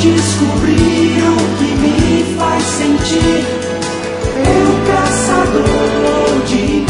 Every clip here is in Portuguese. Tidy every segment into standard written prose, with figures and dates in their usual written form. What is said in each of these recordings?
descobrir o que me faz sentir o caçador de mim.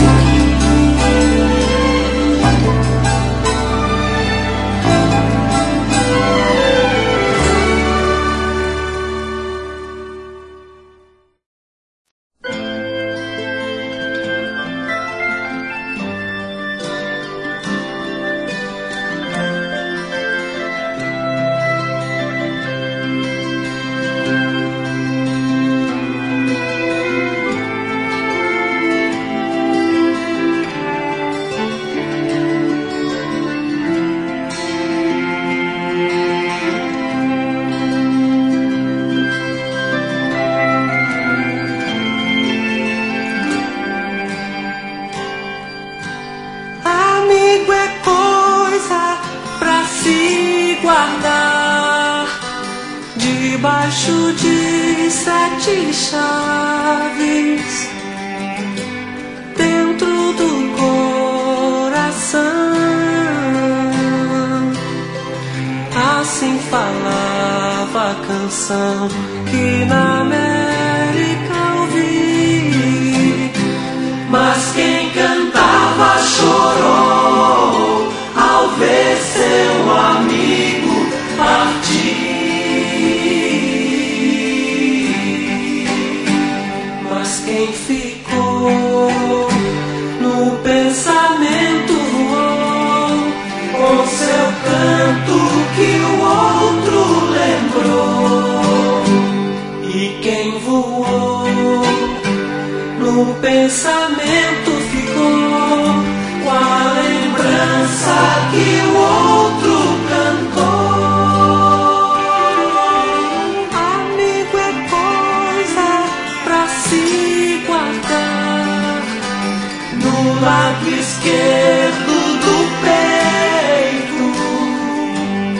Debaixo de 7 chaves, dentro do coração. Assim falava a canção que na América ouvi. Mas quem cantava chorou ao ver seu amigo partir. Quem ficou no pensamento voou com seu canto que o outro lembrou. E quem voou no pensamento ficou com a lembrança que o outro cantou. Amigo é coisa pra se guardar no lado esquerdo